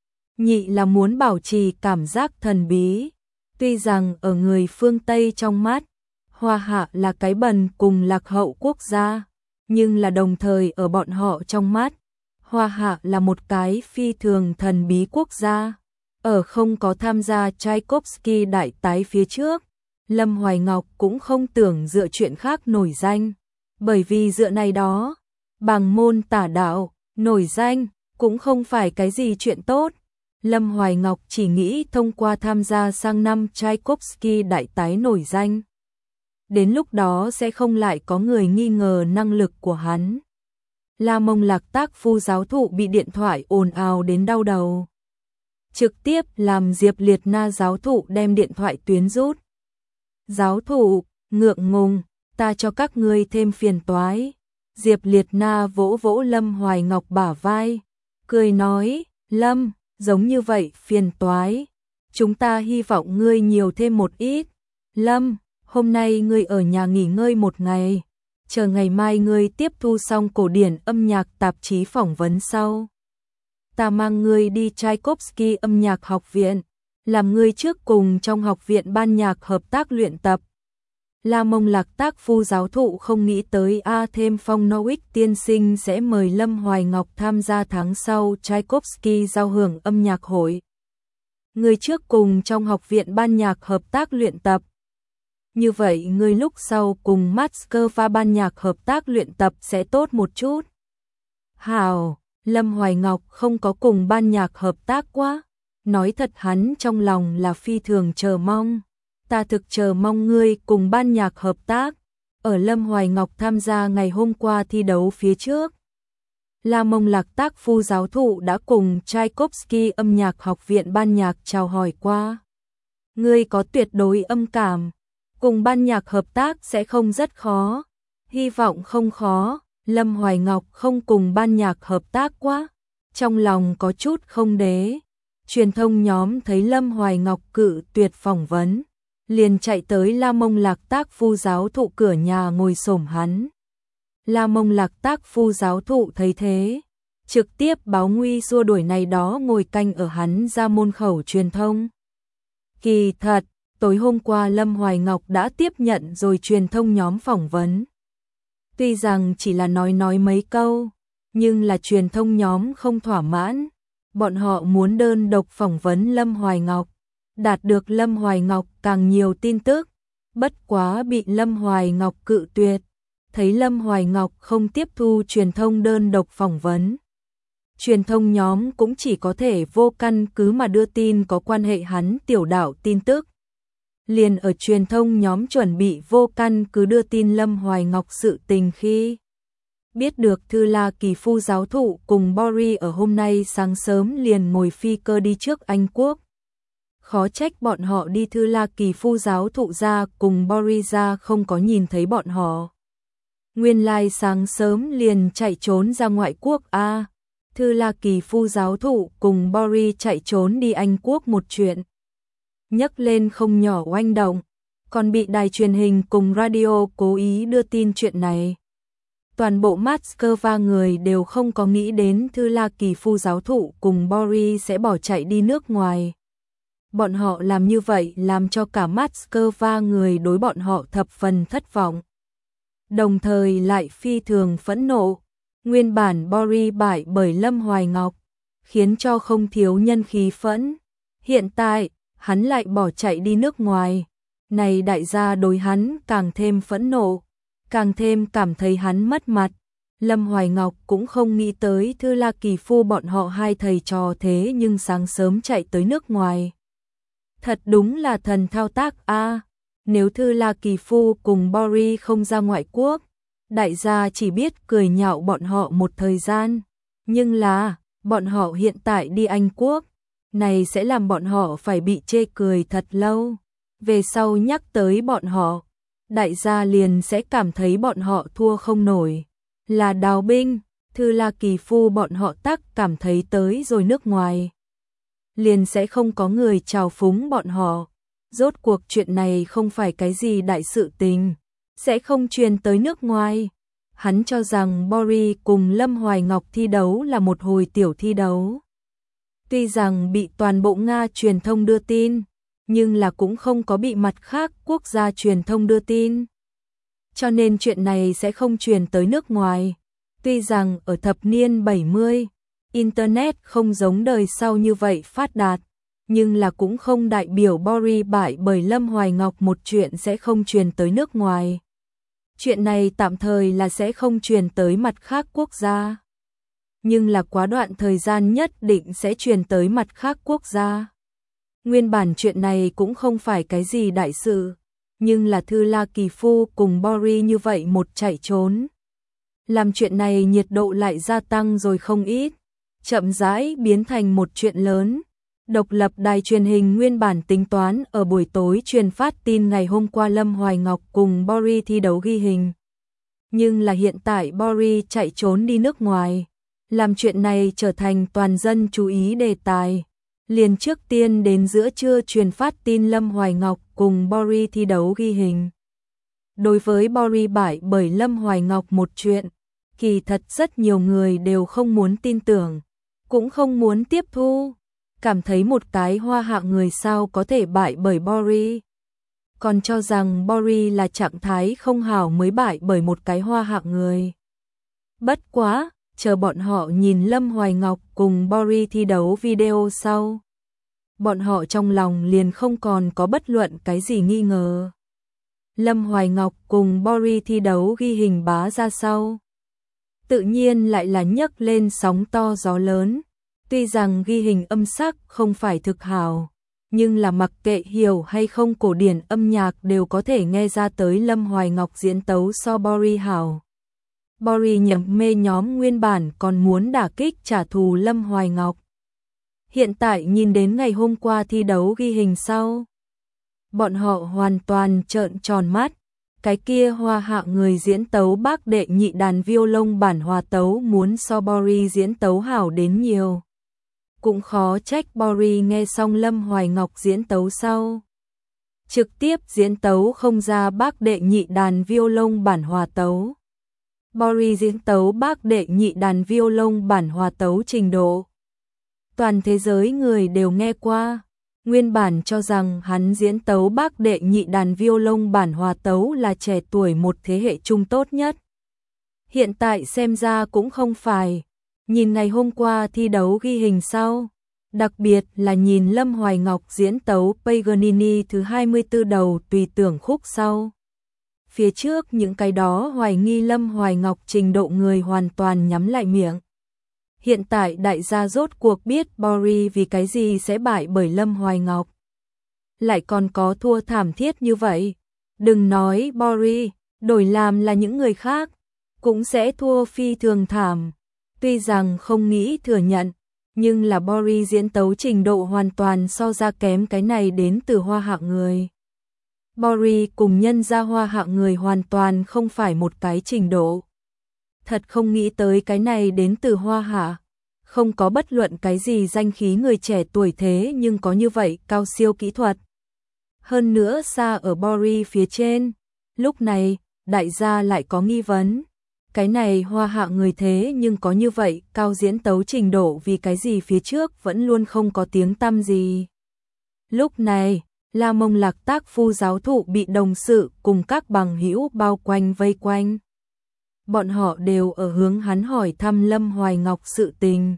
Nhị là muốn bảo trì cảm giác thần bí. Tuy rằng ở người phương Tây trong mắt, Hoa Hạ là cái bần cùng lạc hậu quốc gia, nhưng là đồng thời ở bọn họ trong mắt, Hoa Hạ là một cái phi thường thần bí quốc gia. Ở không có tham gia Tchaikovsky đại tái phía trước, Lâm Hoài Ngọc cũng không tưởng dựa chuyện khác nổi danh, bởi vì dựa này đó, bằng môn tả đạo, nổi danh, cũng không phải cái gì chuyện tốt. Lâm Hoài Ngọc chỉ nghĩ thông qua tham gia sang năm Tchaikovsky đại tái nổi danh. Đến lúc đó sẽ không lại có người nghi ngờ năng lực của hắn. La Mông Lạc Tác Phu giáo thụ bị điện thoại ồn ào đến đau đầu. trực tiếp làm Diệp Liệt Na giáo thụ đem điện thoại tuyến rút. Giáo thụ, ngượng ngùng, ta cho các ngươi thêm phiền toái. Diệp Liệt Na vỗ vỗ Lâm Hoài Ngọc bả vai, cười nói, Lâm, giống như vậy phiền toái. Chúng ta hy vọng ngươi nhiều thêm một ít. Lâm, hôm nay ngươi ở nhà nghỉ ngơi một ngày. Chờ ngày mai ngươi tiếp thu xong cổ điển âm nhạc tạp chí phỏng vấn sau. Ta mang ngươi đi Tchaikovsky âm nhạc học viện, làm ngươi trước cùng trong học viện ban nhạc hợp tác luyện tập. La Mông Lạc Tác Phu giáo thụ không nghĩ tới A thêm Phong Nowick tiên sinh sẽ mời Lâm Hoài Ngọc tham gia tháng sau Tchaikovsky giao hưởng âm nhạc hội. Ngươi trước cùng trong học viện ban nhạc hợp tác luyện tập. Như vậy ngươi lúc sau cùng Moscow ban nhạc hợp tác luyện tập sẽ tốt một chút. Hào, Lâm Hoài Ngọc không có cùng ban nhạc hợp tác quá. Nói thật hắn trong lòng là phi thường chờ mong. Ta thực chờ mong ngươi cùng ban nhạc hợp tác. Ở Lâm Hoài Ngọc tham gia ngày hôm qua thi đấu phía trước, La Mông Lạc Tác Phu giáo thụ đã cùng Tchaikovsky âm nhạc học viện ban nhạc chào hỏi qua. Ngươi có tuyệt đối âm cảm, cùng ban nhạc hợp tác sẽ không rất khó. Hy vọng không khó. Lâm Hoài Ngọc không cùng ban nhạc hợp tác quá, trong lòng có chút không đế. Truyền thông nhóm thấy Lâm Hoài Ngọc cự tuyệt phỏng vấn, liền chạy tới La Mông Lạc Tác Phu giáo thụ cửa nhà ngồi xổm hắn. La Mông Lạc Tác Phu giáo thụ thấy thế, trực tiếp báo nguy xua đuổi này đó ngồi canh ở hắn ra môn khẩu truyền thông. Kỳ thật, tối hôm qua Lâm Hoài Ngọc đã tiếp nhận rồi truyền thông nhóm phỏng vấn. Tuy rằng chỉ là nói nói mấy câu, nhưng là truyền thông nhóm không thỏa mãn. Bọn họ muốn đơn độc phỏng vấn Lâm Hoài Ngọc, đạt được Lâm Hoài Ngọc càng nhiều tin tức. Bất quá bị Lâm Hoài Ngọc cự tuyệt. Thấy Lâm Hoài Ngọc không tiếp thu truyền thông đơn độc phỏng vấn, truyền thông nhóm cũng chỉ có thể vô căn cứ mà đưa tin có quan hệ hắn tiểu đạo tin tức. Liền ở truyền thông nhóm chuẩn bị vô căn cứ đưa tin Lâm Hoài Ngọc sự tình khi biết được Thư La Kỳ Phu giáo thụ cùng Boris ở hôm nay sáng sớm liền ngồi phi cơ đi trước Anh Quốc. Khó trách bọn họ đi Thư La Kỳ Phu giáo thụ ra cùng Boris ra không có nhìn thấy bọn họ. Nguyên lai sáng sớm liền chạy trốn ra ngoại quốc a. À, Thư La Kỳ Phu giáo thụ cùng Boris chạy trốn đi Anh Quốc một chuyện nhấc lên không nhỏ oanh động, còn bị đài truyền hình cùng radio cố ý đưa tin chuyện này. Toàn bộ Moscow người đều không có nghĩ đến Thư La Kỳ Phu giáo thụ cùng Boris sẽ bỏ chạy đi nước ngoài. Bọn họ làm như vậy làm cho cả Moscow người đối bọn họ thập phần thất vọng. Đồng thời lại phi thường phẫn nộ. Nguyên bản Boris bại bởi Lâm Hoài Ngọc, khiến cho không thiếu nhân khí phẫn. Hiện tại, hắn lại bỏ chạy đi nước ngoài. Này đại gia đối hắn càng thêm phẫn nộ, càng thêm cảm thấy hắn mất mặt. Lâm Hoài Ngọc cũng không nghĩ tới Thư La Kỳ Phu bọn họ hai thầy trò thế nhưng sáng sớm chạy tới nước ngoài. Thật đúng là thần thao tác a. À, nếu Thư La Kỳ Phu cùng Boris không ra ngoại quốc, đại gia chỉ biết cười nhạo bọn họ một thời gian. Nhưng là, bọn họ hiện tại đi Anh Quốc, này sẽ làm bọn họ phải bị chê cười thật lâu. Về sau nhắc tới bọn họ, đại gia liền sẽ cảm thấy bọn họ thua không nổi. Là đào binh, Thư La Kỳ Phu bọn họ tắc cảm thấy tới rồi nước ngoài, liền sẽ không có người chào phúng bọn họ. Rốt cuộc chuyện này không phải cái gì đại sự tình, sẽ không truyền tới nước ngoài. Hắn cho rằng Boris cùng Lâm Hoài Ngọc thi đấu là một hồi tiểu thi đấu. Tuy rằng bị toàn bộ Nga truyền thông đưa tin, nhưng là cũng không có bị mặt khác quốc gia truyền thông đưa tin. Cho nên chuyện này sẽ không truyền tới nước ngoài. Tuy rằng ở thập niên bảy mươi, Internet không giống đời sau như vậy phát đạt, nhưng là cũng không đại biểu Boris bại bởi Lâm Hoài Ngọc một chuyện sẽ không truyền tới nước ngoài. Chuyện này tạm thời là sẽ không truyền tới mặt khác quốc gia, nhưng là quá đoạn thời gian nhất định sẽ truyền tới mặt khác quốc gia. Nguyên bản chuyện này cũng không phải cái gì đại sự, nhưng là Thư La Kỳ Phu cùng Boris như vậy một chạy trốn, làm chuyện này nhiệt độ lại gia tăng rồi không ít, chậm rãi biến thành một chuyện lớn. Độc lập đài truyền hình nguyên bản tính toán ở buổi tối truyền phát tin ngày hôm qua Lâm Hoài Ngọc cùng Boris thi đấu ghi hình. Nhưng là hiện tại Boris chạy trốn đi nước ngoài, làm chuyện này trở thành toàn dân chú ý đề tài. Liền trước tiên đến giữa trưa truyền phát tin Lâm Hoài Ngọc cùng Boris thi đấu ghi hình. Đối với Boris bại bởi Lâm Hoài Ngọc một chuyện, kỳ thật rất nhiều người đều không muốn tin tưởng, cũng không muốn tiếp thu, cảm thấy một cái hoa hạ người sao có thể bại bởi Boris. Còn cho rằng Boris là trạng thái không hảo mới bại bởi một cái hoa hạ người. Bất quá, chờ bọn họ nhìn Lâm Hoài Ngọc cùng Boris thi đấu video sau. Bọn họ trong lòng liền không còn có bất luận cái gì nghi ngờ. Lâm Hoài Ngọc cùng Boris thi đấu ghi hình bá ra sau. Tự nhiên lại là nhấc lên sóng to gió lớn. Tuy rằng ghi hình âm sắc không phải thực hảo, nhưng là mặc kệ hiểu hay không cổ điển âm nhạc đều có thể nghe ra tới Lâm Hoài Ngọc diễn tấu so Boris hảo. Boris nhầm mê nhóm nguyên bản còn muốn đả kích trả thù Lâm Hoài Ngọc. Hiện tại nhìn đến ngày hôm qua thi đấu ghi hình sau. Bọn họ hoàn toàn trợn tròn mắt. Cái kia hoa hạ người diễn tấu bác đệ nhị đàn violon bản hòa tấu muốn so Boris diễn tấu hảo đến nhiều. Cũng khó trách Boris nghe xong Lâm Hoài Ngọc diễn tấu sau. Trực tiếp diễn tấu không ra bác đệ nhị đàn violon bản hòa tấu. Boris diễn tấu bác đệ nhị đàn violon bản hòa tấu trình độ. Toàn thế giới người đều nghe qua. Nguyên bản cho rằng hắn diễn tấu bác đệ nhị đàn violon bản hòa tấu là trẻ tuổi một thế hệ trung tốt nhất. Hiện tại xem ra cũng không phải. Nhìn ngày hôm qua thi đấu ghi hình sau, đặc biệt là nhìn Lâm Hoài Ngọc diễn tấu Paganini thứ hai mươi tư đầu tùy tưởng khúc sau. Phía trước những cái đó hoài nghi Lâm Hoài Ngọc trình độ người hoàn toàn nhắm lại miệng. Hiện tại đại gia rốt cuộc biết Boris vì cái gì sẽ bại bởi Lâm Hoài Ngọc. Lại còn có thua thảm thiết như vậy. Đừng nói Boris, đổi làm là những người khác, cũng sẽ thua phi thường thảm. Tuy rằng không nghĩ thừa nhận, nhưng là Boris diễn tấu trình độ hoàn toàn so ra kém cái này đến từ hoa hạ người. Boris cùng nhân gia hoa hạ người hoàn toàn không phải một cái trình độ. Thật không nghĩ tới cái này đến từ hoa hạ. Không có bất luận cái gì danh khí người trẻ tuổi thế nhưng có như vậy cao siêu kỹ thuật. Hơn nữa xa ở Boris phía trên. Lúc này, đại gia lại có nghi vấn. Cái này hoa hạ người thế nhưng có như vậy cao diễn tấu trình độ vì cái gì phía trước vẫn luôn không có tiếng tăm gì. Lúc này, La Mông Lạc tác phu giáo thụ bị đồng sự cùng các bằng hữu bao quanh vây quanh. Bọn họ đều ở hướng hắn hỏi thăm Lâm Hoài Ngọc sự tình.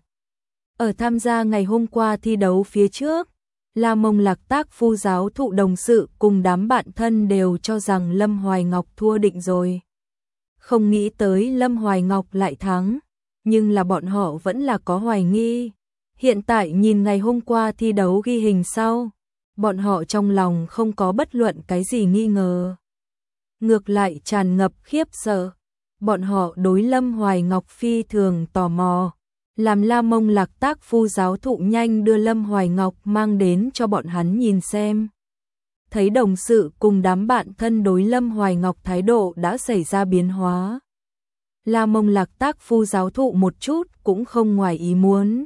Ở tham gia ngày hôm qua thi đấu phía trước, La Mông Lạc tác phu giáo thụ đồng sự cùng đám bạn thân đều cho rằng Lâm Hoài Ngọc thua định rồi. Không nghĩ tới Lâm Hoài Ngọc lại thắng, nhưng là bọn họ vẫn là có hoài nghi. Hiện tại nhìn ngày hôm qua thi đấu ghi hình sau, bọn họ trong lòng không có bất luận cái gì nghi ngờ. Ngược lại tràn ngập khiếp sợ. Bọn họ đối Lâm Hoài Ngọc phi thường tò mò, làm La Mông Lạc tác phu giáo thụ nhanh đưa Lâm Hoài Ngọc mang đến cho bọn hắn nhìn xem. Thấy đồng sự cùng đám bạn thân đối Lâm Hoài Ngọc thái độ đã xảy ra biến hóa. La Mông Lạc tác phu giáo thụ một chút cũng không ngoài ý muốn.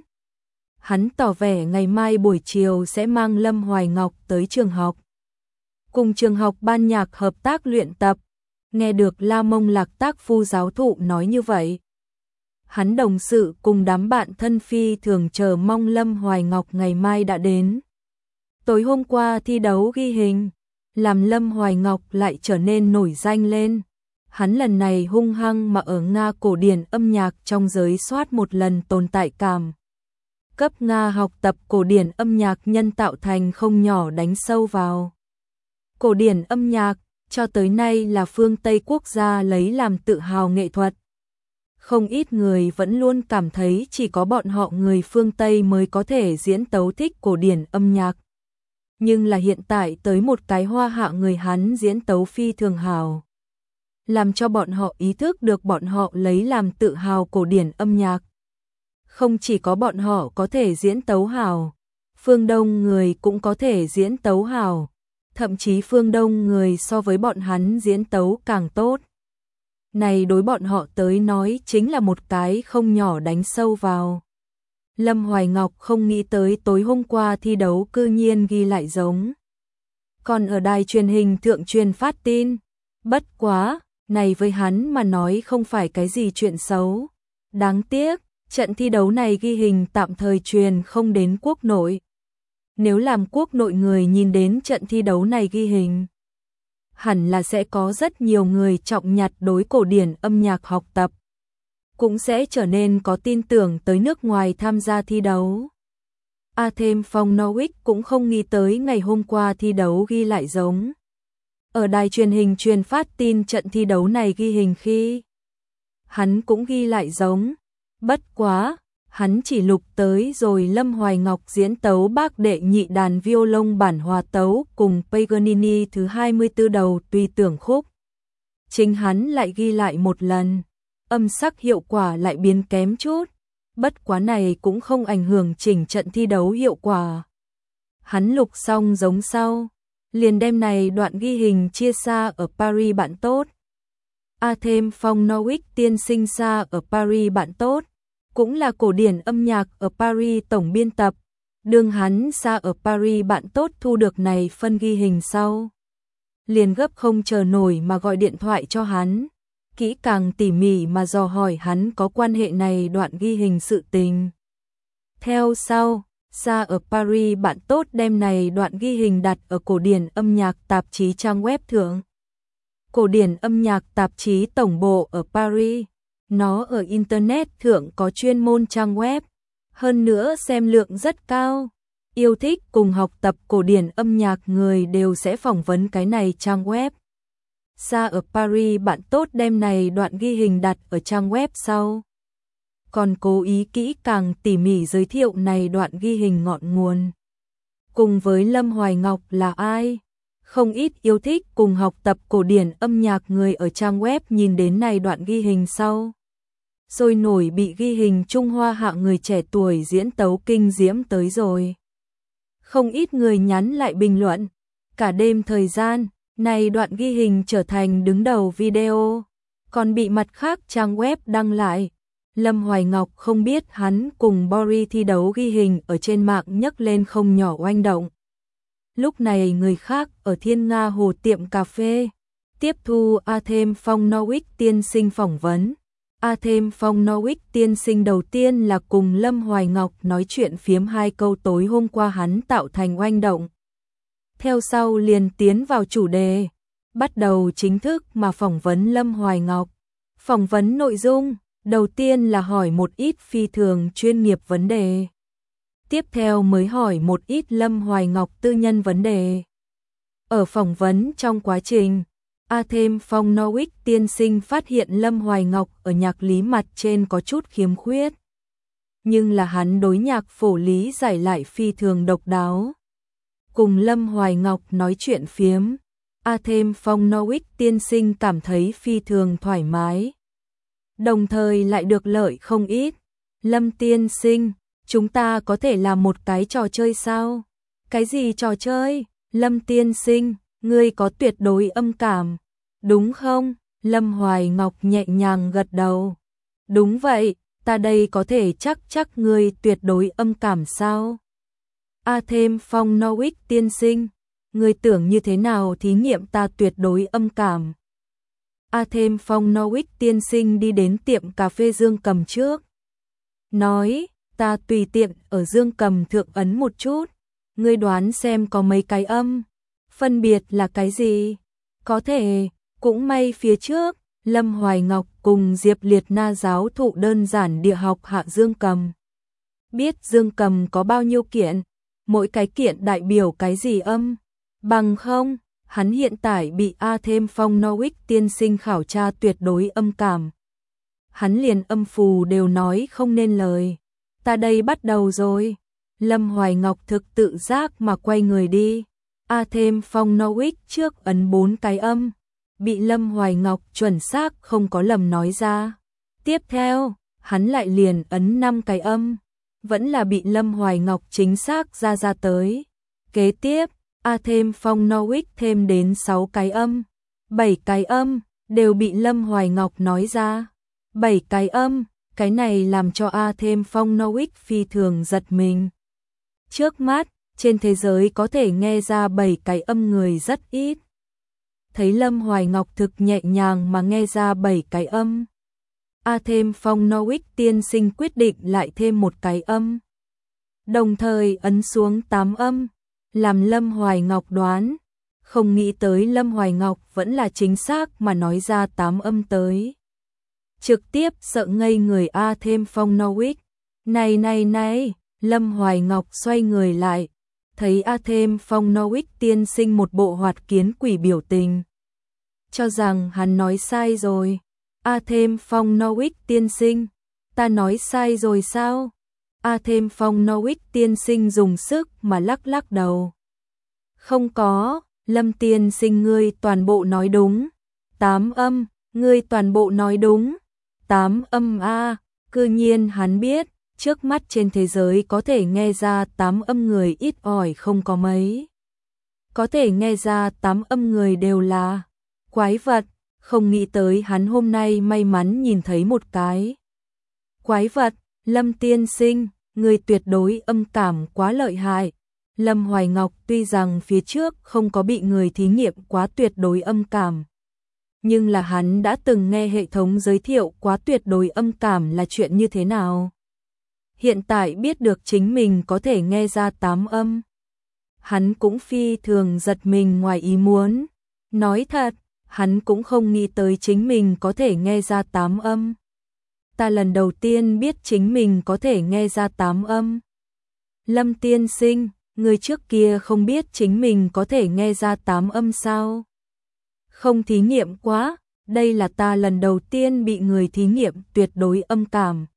Hắn tỏ vẻ ngày mai buổi chiều sẽ mang Lâm Hoài Ngọc tới trường học. Cùng trường học ban nhạc hợp tác luyện tập. Nghe được La Mông Lạc tác phu giáo thụ nói như vậy. Hắn đồng sự cùng đám bạn thân phi thường chờ mong Lâm Hoài Ngọc ngày mai đã đến. Tối hôm qua thi đấu ghi hình, làm Lâm Hoài Ngọc lại trở nên nổi danh lên. Hắn lần này hung hăng mà ở Nga cổ điển âm nhạc trong giới soát một lần tồn tại cảm. Cấp Nga học tập cổ điển âm nhạc nhân tạo thành không nhỏ đánh sâu vào. Cổ điển âm nhạc cho tới nay là phương Tây quốc gia lấy làm tự hào nghệ thuật. Không ít người vẫn luôn cảm thấy chỉ có bọn họ người phương Tây mới có thể diễn tấu thích cổ điển âm nhạc. Nhưng là hiện tại tới một cái hoa hạ người hắn diễn tấu phi thường hào. Làm cho bọn họ ý thức được bọn họ lấy làm tự hào cổ điển âm nhạc. Không chỉ có bọn họ có thể diễn tấu hào, Phương Đông người cũng có thể diễn tấu hảo, thậm chí Phương Đông người so với bọn hắn diễn tấu càng tốt. Này đối bọn họ tới nói chính là một cái không nhỏ đánh sâu vào. Lâm Hoài Ngọc không nghĩ tới tối hôm qua thi đấu cư nhiên ghi lại giống. Còn ở đài truyền hình thượng truyền phát tin, bất quá, này với hắn mà nói không phải cái gì chuyện xấu. Đáng tiếc, trận thi đấu này ghi hình tạm thời truyền không đến quốc nội. Nếu làm quốc nội người nhìn đến trận thi đấu này ghi hình, hẳn là sẽ có rất nhiều người trọng nhặt đối cổ điển âm nhạc học tập, cũng sẽ trở nên có tin tưởng tới nước ngoài tham gia thi đấu. A thêm Phong Norwich cũng không nghĩ tới ngày hôm qua thi đấu ghi lại giống. Ở đài truyền hình truyền phát tin trận thi đấu này ghi hình khi hắn cũng ghi lại giống. Bất quá, hắn chỉ lục tới rồi Lâm Hoài Ngọc diễn tấu bác đệ nhị đàn violon bản hòa tấu cùng Paganini thứ hai mươi tư đầu tùy tưởng khúc. Chính hắn lại ghi lại một lần, âm sắc hiệu quả lại biến kém chút, bất quá này cũng không ảnh hưởng chỉnh trận thi đấu hiệu quả. Hắn lục xong giống sau, liền đem này đoạn ghi hình chia xa ở Paris bạn tốt. A thêm Phong Norwich tiên sinh xa ở Paris bạn tốt, cũng là cổ điển âm nhạc ở Paris tổng biên tập. Đương hắn xa ở Paris bạn tốt thu được này phân ghi hình sau, liền gấp không chờ nổi mà gọi điện thoại cho hắn, kỹ càng tỉ mỉ mà dò hỏi hắn có quan hệ này đoạn ghi hình sự tình. Theo sau, xa ở Paris bạn tốt đem này đoạn ghi hình đặt ở cổ điển âm nhạc tạp chí trang web thượng. Cổ điển âm nhạc tạp chí tổng bộ ở Paris, nó ở Internet thượng có chuyên môn trang web, hơn nữa xem lượng rất cao. Yêu thích cùng học tập cổ điển âm nhạc người đều sẽ phỏng vấn cái này trang web. Xa ở Paris bạn tốt đem này đoạn ghi hình đặt ở trang web sau, còn cố ý kỹ càng tỉ mỉ giới thiệu này đoạn ghi hình ngọn nguồn. Cùng với Lâm Hoài Ngọc là ai? Không ít yêu thích cùng học tập cổ điển âm nhạc người ở trang web nhìn đến này đoạn ghi hình sau, rồi nổi bị ghi hình Trung Hoa hạ người trẻ tuổi diễn tấu kinh diễm tới rồi. Không ít người nhắn lại bình luận, cả đêm thời gian, này đoạn ghi hình trở thành đứng đầu video, còn bị mặt khác trang web đăng lại. Lâm Hoài Ngọc không biết hắn cùng Boris thi đấu ghi hình ở trên mạng nhấc lên không nhỏ oanh động. Lúc này người khác ở Thiên Nga Hồ tiệm cà phê tiếp thu A thêm Phong Norwich tiên sinh phỏng vấn. A thêm Phong Norwich tiên sinh đầu tiên là cùng Lâm Hoài Ngọc nói chuyện phiếm hai câu tối hôm qua hắn tạo thành oanh động. Theo sau liền tiến vào chủ đề, bắt đầu chính thức mà phỏng vấn Lâm Hoài Ngọc. Phỏng vấn nội dung, đầu tiên là hỏi một ít phi thường chuyên nghiệp vấn đề. Tiếp theo mới hỏi một ít Lâm Hoài Ngọc tư nhân vấn đề. Ở phỏng vấn trong quá trình, A thêm Phong Norwich tiên sinh phát hiện Lâm Hoài Ngọc ở nhạc lý mặt trên có chút khiếm khuyết. Nhưng là hắn đối nhạc phổ lý giải lại phi thường độc đáo. Cùng Lâm Hoài Ngọc nói chuyện phiếm, A thêm Phong Norwich tiên sinh cảm thấy phi thường thoải mái. Đồng thời lại được lợi không ít. Lâm tiên sinh, chúng ta có thể làm một cái trò chơi sao? Cái gì trò chơi? Lâm tiên sinh, ngươi có tuyệt đối âm cảm, đúng không? Lâm Hoài Ngọc nhẹ nhàng gật đầu. Đúng vậy, ta đây có thể chắc chắc ngươi tuyệt đối âm cảm sao? A thêm Phong Norwich tiên sinh, ngươi tưởng như thế nào thí nghiệm ta tuyệt đối âm cảm? A thêm Phong Norwich tiên sinh đi đến tiệm cà phê Dương Cầm trước. Nói, ta tùy tiện ở Dương Cầm thượng ấn một chút, ngươi đoán xem có mấy cái âm, phân biệt là cái gì? Có thể, cũng may phía trước, Lâm Hoài Ngọc cùng Diệp Liệt Na giáo thụ đơn giản địa học hạ Dương Cầm. Biết Dương Cầm có bao nhiêu kiện, mỗi cái kiện đại biểu cái gì âm, bằng không, hắn hiện tại bị A thêm Phong Norwich tiên sinh khảo tra tuyệt đối âm cảm. Hắn liền âm phù đều nói không nên lời. Ta đây bắt đầu rồi. Lâm Hoài Ngọc thực tự giác mà quay người đi. A thêm Phong Norwich trước ấn bốn cái âm, bị Lâm Hoài Ngọc chuẩn xác không có lầm nói ra. Tiếp theo, hắn lại liền ấn năm cái âm. vẫn là bị Lâm Hoài Ngọc chính xác ra ra tới. Kế tiếp, A thêm Phong Norwich thêm đến sáu cái âm, bảy cái âm, đều bị Lâm Hoài Ngọc nói ra. bảy cái âm, cái này làm cho A thêm Phong Norwich phi thường giật mình. Trước mắt, trên thế giới có thể nghe ra bảy cái âm người rất ít. Thấy Lâm Hoài Ngọc thực nhẹ nhàng mà nghe ra bảy cái âm. A thêm Phong Norwich tiên sinh quyết định lại thêm một cái âm. Đồng thời ấn xuống tám âm, làm Lâm Hoài Ngọc đoán. Không nghĩ tới Lâm Hoài Ngọc vẫn là chính xác mà nói ra tám âm tới. Trực tiếp sợ ngây người A thêm Phong Norwich. Này này này, Lâm Hoài Ngọc xoay người lại, thấy A thêm Phong Norwich tiên sinh một bộ hoạt kiến quỷ biểu tình. Cho rằng hắn nói sai rồi. A thêm Phong Norwich tiên sinh, ta nói sai rồi sao? A thêm Phong Norwich tiên sinh dùng sức mà lắc lắc đầu. Không có, Lâm tiên sinh ngươi toàn bộ nói đúng. Tám âm, ngươi toàn bộ nói đúng. Tám âm a, cư nhiên hắn biết, trước mắt trên thế giới có thể nghe ra tám âm người ít ỏi không có mấy. Có thể nghe ra tám âm người đều là quái vật, không nghĩ tới hắn hôm nay may mắn nhìn thấy một cái. Quái vật, Lâm tiên sinh, người tuyệt đối âm cảm quá lợi hại. Lâm Hoài Ngọc tuy rằng phía trước không có bị người thí nghiệm quá tuyệt đối âm cảm, nhưng là hắn đã từng nghe hệ thống giới thiệu quá tuyệt đối âm cảm là chuyện như thế nào. Hiện tại biết được chính mình có thể nghe ra tám âm. Hắn cũng phi thường giật mình ngoài ý muốn. Nói thật, hắn cũng không nghĩ tới chính mình có thể nghe ra tám âm. Ta lần đầu tiên biết chính mình có thể nghe ra tám âm. Lâm tiên sinh, người trước kia không biết chính mình có thể nghe ra tám âm sao? Không thí nghiệm quá, đây là ta lần đầu tiên bị người thí nghiệm tuyệt đối âm cảm.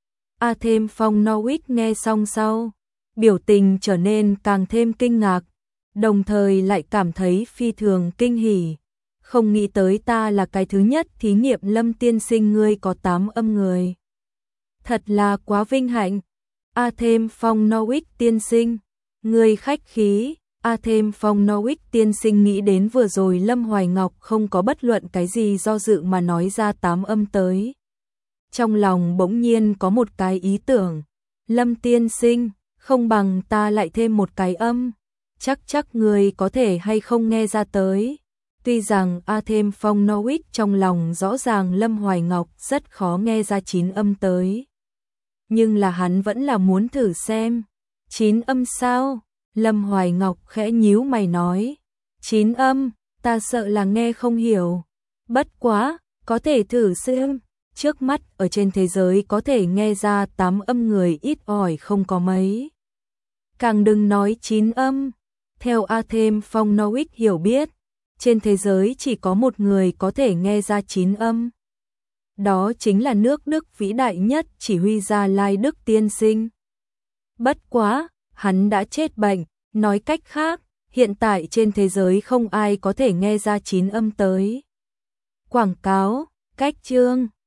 A thêm Phong Norwich nghe xong sau, biểu tình trở nên càng thêm kinh ngạc, đồng thời lại cảm thấy phi thường kinh hỉ. Không nghĩ tới ta là cái thứ nhất thí nghiệm Lâm tiên sinh ngươi có tám âm người. Thật là quá vinh hạnh. A thêm Phong Norwich tiên sinh, ngươi khách khí. A thêm Phong Norwich tiên sinh nghĩ đến vừa rồi Lâm Hoài Ngọc không có bất luận cái gì do dự mà nói ra tám âm tới. Trong lòng bỗng nhiên có một cái ý tưởng. Lâm tiên sinh, không bằng ta lại thêm một cái âm. Chắc chắc người có thể hay không nghe ra tới. Tuy rằng A thêm Phong Norwich trong lòng rõ ràng Lâm Hoài Ngọc rất khó nghe ra chín âm tới. Nhưng là hắn vẫn là muốn thử xem. Chín âm sao? Lâm Hoài Ngọc khẽ nhíu mày nói. Chín âm, ta sợ là nghe không hiểu. Bất quá, có thể thử xem. Trước mắt ở trên thế giới có thể nghe ra tám âm người ít ỏi không có mấy. Càng đừng nói chín âm. Theo A thêm Phong Norwich hiểu biết, trên thế giới chỉ có một người có thể nghe ra chín âm. Đó chính là nước Đức vĩ đại nhất chỉ huy gia Lai Đức tiên sinh. Bất quá, hắn đã chết bệnh, nói cách khác, hiện tại trên thế giới không ai có thể nghe ra chín âm tới. Quảng cáo, cách chương